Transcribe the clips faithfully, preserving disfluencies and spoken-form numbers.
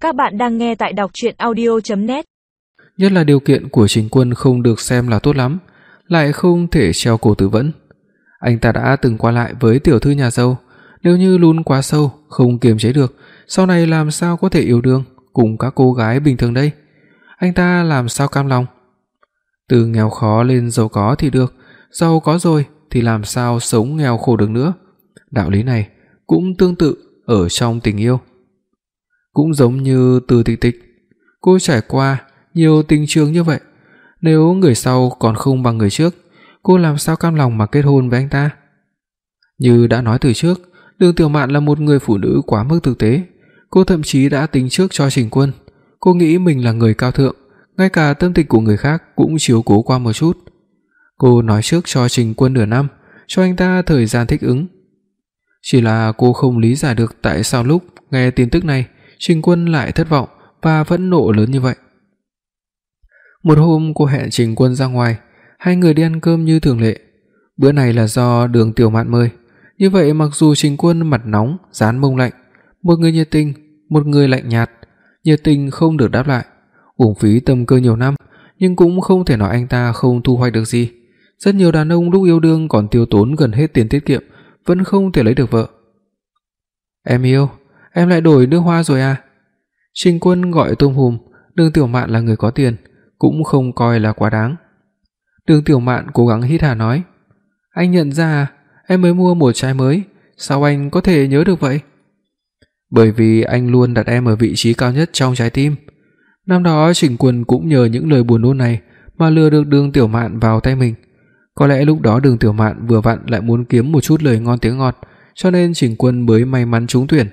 Các bạn đang nghe tại đọc truyện audio chấm net. Nhất là điều kiện của Trình Quân không được xem là tốt lắm, lại không thể treo cổ tự vẫn. Anh ta đã từng qua lại với tiểu thư nhà giàu, nếu như lún quá sâu, không kiềm chế được, sau này làm sao có thể yêu đương cùng các cô gái bình thường đây? Anh ta làm sao cam lòng? Từ nghèo khó lên giàu có thì được, giàu có rồi thì làm sao sống nghèo khổ được nữa. Đạo lý này cũng tương tự ở trong tình yêu. Cũng giống như Từ Tịch Tịch, cô trải qua nhiều tình trường như vậy, nếu người sau còn không bằng người trước, cô làm sao cam lòng mà kết hôn với anh ta? Như đã nói từ trước, Đường Tiểu Mạn là một người phụ nữ quá mức thực tế, cô thậm chí đã tính trước cho Trình Quân. Cô nghĩ mình là người cao thượng, ngay cả tâm tình của người khác cũng chiếu cố qua một chút. Cô nói trước cho Trình Quân nửa năm, cho anh ta thời gian thích ứng. Chỉ là cô không lý giải được tại sao lúc nghe tin tức này, Trình Quân lại thất vọng và phẫn nộ lớn như vậy. Một hôm cô hẹn Trình Quân ra ngoài, hai người đi ăn cơm như thường lệ. Bữa này là do Đường Tiểu Mạn mời. Như vậy mặc dù Trình Quân mặt nóng, dán mông lạnh, một người nhiệt tình, một người lạnh nhạt, nhiệt tình không được đáp lại, uổng phí tâm cơ nhiều năm, nhưng cũng không thể nói anh ta không thu hoạch được gì. Rất nhiều đàn ông lúc yêu đương còn tiêu tốn gần hết tiền tiết kiệm, vẫn không thể lấy được vợ. "Em yêu, em lại đổi nước hoa rồi à?" Trình Quân gọi tôm hùm, Đường Tiểu Mạn là người có tiền, cũng không coi là quá đáng. Đường Tiểu Mạn cố gắng hít hà nói: "Anh nhận ra à, em mới mua một chai mới, sao anh có thể nhớ được vậy?" "Bởi vì anh luôn đặt em ở vị trí cao nhất trong trái tim." Năm đó Trình Quân cũng nhờ những lời buồn nôn này mà lừa được Đường Tiểu Mạn vào tay mình. Có lẽ lúc đó Đường Tiểu Mạn vừa vặn lại muốn kiếm một chút lời ngon tiếng ngọt, cho nên Trình Quân mới may mắn trúng tuyển.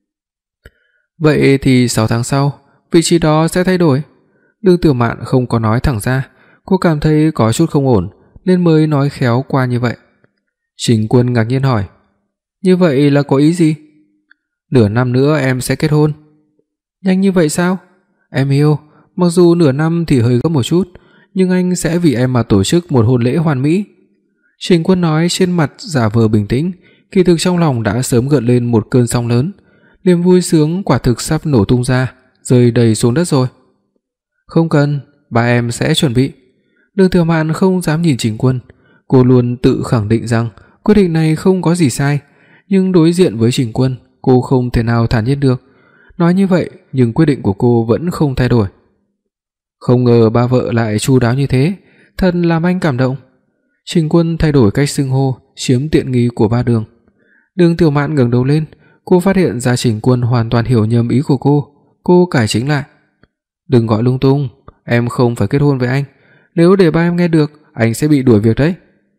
"Vậy thì sáu tháng sau, vị trí đó sẽ thay đổi." Đường Tiểu Mạn không có nói thẳng ra, cô cảm thấy có chút không ổn nên mới nói khéo qua như vậy. Trình Quân ngạc nhiên hỏi: "Như vậy là có ý gì?" "Nửa năm nữa em sẽ kết hôn." "Nhanh như vậy sao?" "Em yêu, mặc dù nửa năm thì hơi gấp một chút, nhưng anh sẽ vì em mà tổ chức một hôn lễ hoàn mỹ." Trình Quân nói trên mặt giả vờ bình tĩnh, kỳ thực trong lòng đã sớm gợn lên một cơn sóng lớn, niềm vui sướng quả thực sắp nổ tung ra, rơi đầy xuống đất rồi. "Không cần, ba em sẽ chuẩn bị." Đường Tiểu Mạn không dám nhìn Trình Quân, cô luôn tự khẳng định rằng quyết định này không có gì sai, nhưng đối diện với Trình Quân, cô không thể nào thản nhiên được. Nói như vậy, nhưng quyết định của cô vẫn không thay đổi. "Không ngờ ba vợ lại chu đáo như thế, thật làm anh cảm động." Trình Quân thay đổi cách xưng hô, chiếm tiện nghi của ba Đường. Đường Tiểu Mạn ngẩng đầu lên, cô phát hiện ra Trình Quân hoàn toàn hiểu nhầm ý của cô, cô cải chính lại: "Đừng gọi lung tung, em không phải kết hôn với anh, nếu để ba em nghe được, anh sẽ bị đuổi việc đấy."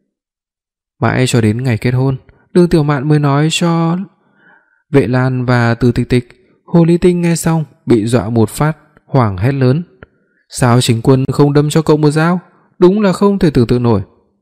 Mãi cho đến ngày kết hôn, Đường Tiểu Mạn mới nói cho Vệ Lan và Từ Tịch Tịch. Hồ Ly Tinh nghe xong bị dọa một phát, hoảng hét lớn: "Sao Trình Quân không đâm cho cậu một dao? Đúng là không thể tưởng tượng nổi."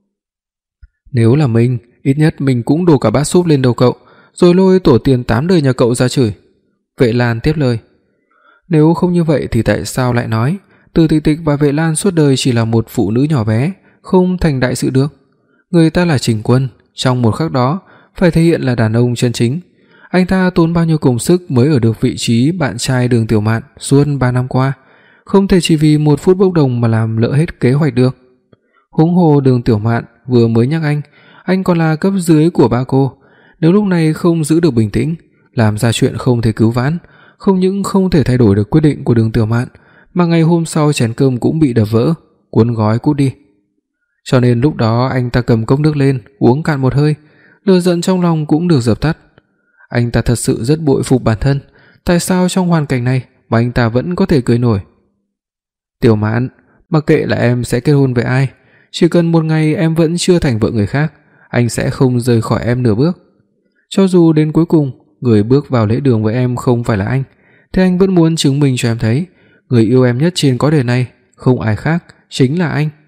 "Nếu là mình, ít nhất mình cũng đổ cả bát súp lên đầu cậu, rồi lôi tổ tiên tám đời nhà cậu ra chửi." Vệ Lan tiếp lời: "Nếu không như vậy thì tại sao lại nói Từ Tịch Tịch và Vệ Lan suốt đời chỉ là một phụ nữ nhỏ bé, không thành đại sự được? Người ta là Trình Quân, trong một khắc đó phải thể hiện là đàn ông chân chính. Anh ta tốn bao nhiêu công sức mới ở được vị trí bạn trai Đường Tiểu Mạn suốt ba năm qua, không thể chỉ vì một phút bốc đồng mà làm lỡ hết kế hoạch được. Huống hồ Đường Tiểu Mạn vừa mới nhắc anh, anh còn là cấp dưới của ba cô, nếu lúc này không giữ được bình tĩnh, làm ra chuyện không thể cứu vãn, không những không thể thay đổi được quyết định của Đường Tiểu Mạn, mà ngày hôm sau chén cơm cũng bị đập vỡ, cuốn gói cút đi." Cho nên lúc đó anh ta cầm cốc nước lên, uống cạn một hơi, lửa giận trong lòng cũng được dập tắt. Anh ta thật sự rất bội phục bản thân, tại sao trong hoàn cảnh này mà anh ta vẫn có thể cười nổi. "Tiểu Mạn, mặc kệ là em sẽ kết hôn với ai, chỉ cần một ngày em vẫn chưa thành vợ người khác, anh sẽ không rời khỏi em nửa bước. Cho dù đến cuối cùng người bước vào lễ đường với em không phải là anh, thì anh vẫn muốn chứng minh cho em thấy, người yêu em nhất trên cõi đời này không ai khác, chính là anh."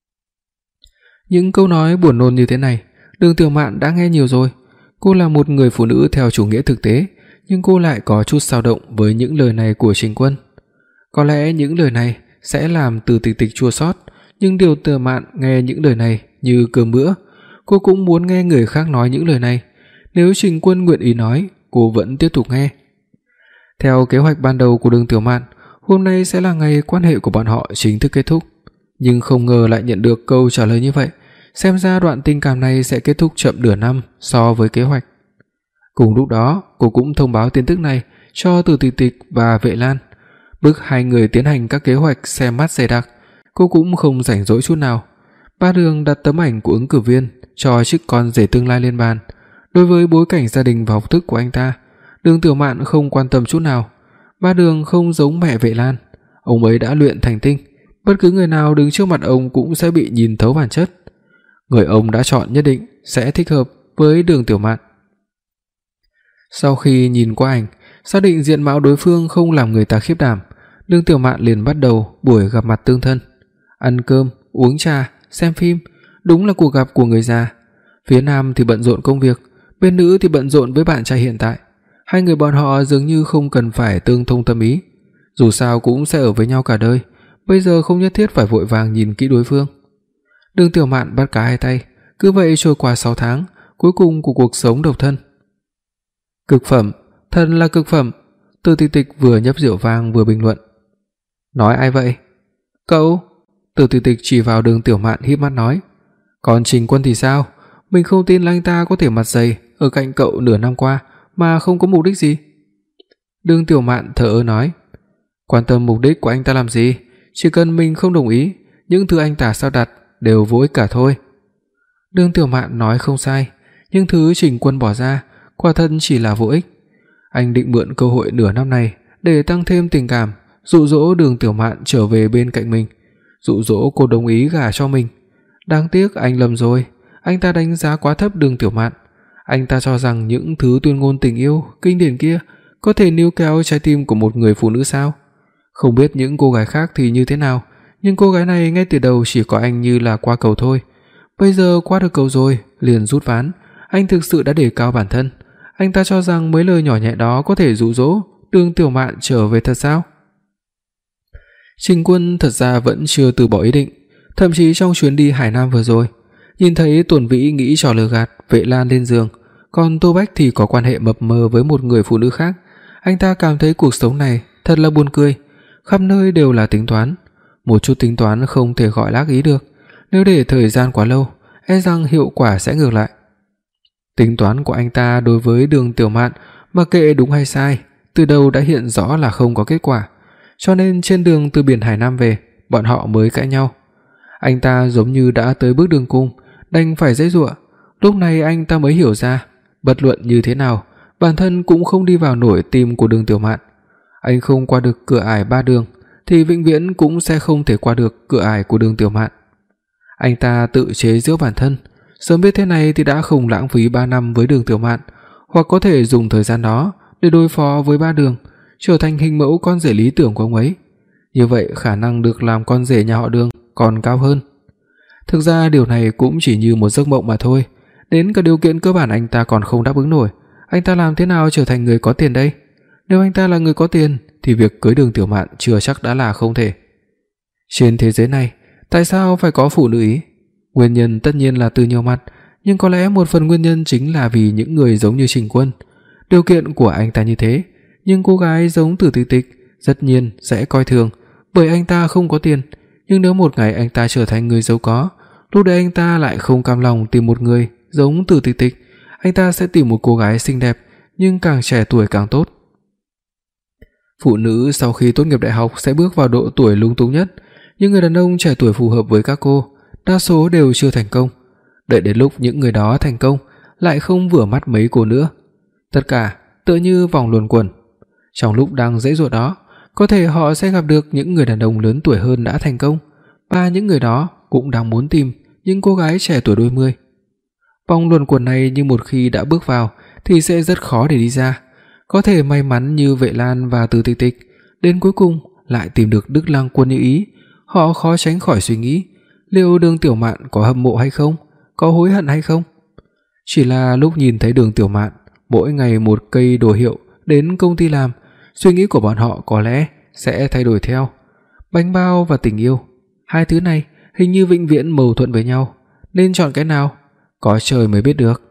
Những câu nói buồn nôn như thế này, Đường Tiểu Mạn đã nghe nhiều rồi. Cô là một người phụ nữ theo chủ nghĩa thực tế, nhưng cô lại có chút dao động với những lời này của Trình Quân. Có lẽ những lời này sẽ làm Từ Tịch Tịch chua xót, nhưng Đường Tiểu Mạn nghe những lời này như cơm bữa. Cô cũng muốn nghe người khác nói những lời này. Nếu Trình Quân nguyện ý nói, cô vẫn tiếp tục nghe. Theo kế hoạch ban đầu của Đường Tiểu Mạn, hôm nay sẽ là ngày quan hệ của bọn họ chính thức kết thúc, nhưng không ngờ lại nhận được câu trả lời như vậy, xem ra đoạn tình cảm này sẽ kết thúc chậm nửa năm so với kế hoạch. Cùng lúc đó, cô cũng thông báo tin tức này cho Từ Tịch Tịch và Vệ Lan, bức hai người tiến hành các kế hoạch xem mắt dày đặc. Cô cũng không rảnh rỗi chút nào. Ba Đường đặt tấm ảnh của ứng cử viên cho chiếc con rể tương lai lên bàn. Đối với bối cảnh gia đình và học thức của anh ta, Đường Tiểu Mạn không quan tâm chút nào. Ba Đường không giống mẹ Vệ Lan, ông ấy đã luyện thành tinh, bất cứ người nào đứng trước mặt ông cũng sẽ bị nhìn thấu bản chất. Người ông đã chọn nhất định sẽ thích hợp với Đường Tiểu Mạn. Sau khi nhìn qua ảnh, xác định diện mạo đối phương không làm người ta khiếp đảm, Đường Tiểu Mạn liền bắt đầu buổi gặp mặt tương thân. Ăn cơm, uống trà, xem phim, đúng là cuộc gặp của người già. Phía nam thì bận rộn công việc, bên nữ thì bận rộn với bạn trai hiện tại. Hai người bọn họ dường như không cần phải tương thông tâm ý, dù sao cũng sẽ ở với nhau cả đời, bây giờ không nhất thiết phải vội vàng nhìn kỹ đối phương. Đường Tiểu Mạn bắt cá hai tay, cứ vậy trôi qua sáu tháng cuối cùng của cuộc sống độc thân. Cực phẩm, thần là cực phẩm. Từ Tịch Tịch vừa nhấp rượu vang vừa bình luận. Nói ai vậy? Cậu. Từ Tịch Tịch chỉ vào Đường Tiểu Mạn híp mắt nói. Còn Trình Quân thì sao? Mình không tin là anh ta có thể mặt dày ở cạnh cậu nửa năm qua mà không có mục đích gì. Đường Tiểu Mạn thở ơ nói. Quan tâm mục đích của anh ta làm gì? Chỉ cần mình không đồng ý, những thứ anh ta sắp đặt đều vô ích cả thôi. Đường Tiểu Mạn nói không sai, nhưng thứ Trình Quân bỏ ra quả thật chỉ là vô ích. Anh định mượn cơ hội nửa năm này để tăng thêm tình cảm, dụ dỗ Đường Tiểu Mạn trở về bên cạnh mình, dụ dỗ cô đồng ý gả cho mình. Đáng tiếc anh lầm rồi, anh ta đánh giá quá thấp Đường Tiểu Mạn. Anh ta cho rằng những thứ tuyên ngôn tình yêu kinh điển kia có thể níu kéo trái tim của một người phụ nữ sao? Không biết những cô gái khác thì như thế nào, nhưng cô gái này ngay từ đầu chỉ có anh như là qua cầu thôi. Bây giờ qua được cầu rồi, liền rút ván, anh thực sự đã đề cao bản thân. Anh ta cho rằng mấy lời nhỏ nhẹ đó có thể dụ dỗ Đường Tiểu Mạn trở về thật sao? Trình Quân thật ra vẫn chưa từ bỏ ý định, thậm chí trong chuyến đi Hải Nam vừa rồi, nhìn thấy Tuần Vĩ nghĩ trò lừa gạt Vệ Lan lên giường, còn Tô Bách thì có quan hệ mập mờ với một người phụ nữ khác, anh ta cảm thấy cuộc sống này thật là buồn cười, khắp nơi đều là tính toán, một chút tính toán không thể gọi là ác ý được, nếu để thời gian quá lâu, e rằng hiệu quả sẽ ngược lại. Tính toán của anh ta đối với Đường Tiểu Mạn, mặc kệ đúng hay sai, từ đầu đã hiện rõ là không có kết quả, cho nên trên đường từ biển Hải Nam về, bọn họ mới cãi nhau. Anh ta giống như đã tới bước đường cùng, đành phải giãy giụa. Lúc này anh ta mới hiểu ra, bất luận như thế nào, bản thân cũng không đi vào nổi tim của Đường Tiểu Mạn. Anh không qua được cửa ải Ba Đường thì vĩnh viễn cũng sẽ không thể qua được cửa ải của Đường Tiểu Mạn. Anh ta tự chế giễu bản thân, sớm biết thế này thì đã không lãng phí ba năm với Đường Tiểu Mạn, hoặc có thể dùng thời gian đó để đối phó với Ba Đường, trở thành hình mẫu con rể lý tưởng của ông ấy. Như vậy khả năng được làm con rể nhà họ Đường còn cao hơn. Thực ra điều này cũng chỉ như một giấc mộng mà thôi, đến cả điều kiện cơ bản anh ta còn không đáp ứng nổi, anh ta làm thế nào trở thành người có tiền đây? Nếu anh ta là người có tiền thì việc cưới Đường Tiểu Mạn chưa chắc đã là không thể. Trên thế giới này, tại sao phải có phụ nữ ý? Nguyên nhân tất nhiên là từ nhiều mặt, nhưng có lẽ một phần nguyên nhân chính là vì những người giống như Trình Quân. Điều kiện của anh ta như thế, nhưng cô gái giống Từ Tịch Tịch tất nhiên sẽ coi thường, bởi anh ta không có tiền, nhưng nếu một ngày anh ta trở thành người giàu có, lúc đấy anh ta lại không cam lòng tìm một người giống Từ Tịch Tịch, anh ta sẽ tìm một cô gái xinh đẹp nhưng càng trẻ tuổi càng tốt. Phụ nữ sau khi tốt nghiệp đại học sẽ bước vào độ tuổi lung tung nhất, nhưng người đàn ông trẻ tuổi phù hợp với các cô, đa số đều chưa thành công. Đợi đến lúc những người đó thành công, lại không vừa mắt mấy cô nữa. Tất cả tựa như vòng luẩn quẩn. Trong lúc đang dãy dụa đó, có thể họ sẽ gặp được những người đàn ông lớn tuổi hơn đã thành công, và những người đó cũng đang muốn tìm những cô gái trẻ tuổi đôi mươi. Vòng luẩn quẩn này như một khi đã bước vào thì sẽ rất khó để đi ra. Có thể may mắn như Vệ Lan và Từ Tịch Tịch, đến cuối cùng lại tìm được Đức Lang Quân như ý, họ khó tránh khỏi suy nghĩ, liệu Đường Tiểu Mạn có hâm mộ hay không, có hối hận hay không. Chỉ là lúc nhìn thấy Đường Tiểu Mạn mỗi ngày một cây đồ hiệu đến công ty làm, suy nghĩ của bọn họ có lẽ sẽ thay đổi theo. Bánh bao và tình yêu, hai thứ này hình như vĩnh viễn mâu thuẫn với nhau, nên chọn cái nào, có trời mới biết được.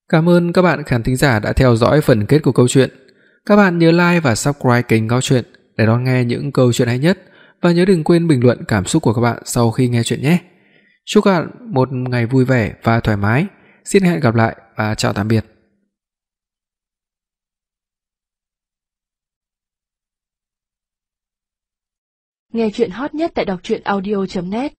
Cảm ơn các bạn khán thính giả đã theo dõi phần kết của câu chuyện. Các bạn nhớ like và subscribe kênh Gao Chuyện để đón nghe những câu chuyện hay nhất và nhớ đừng quên bình luận cảm xúc của các bạn sau khi nghe chuyện nhé. Chúc các bạn một ngày vui vẻ và thoải mái. Xin hẹn gặp lại và chào tạm biệt. Nghe chuyện hot nhất tại đọc truyện audio chấm net.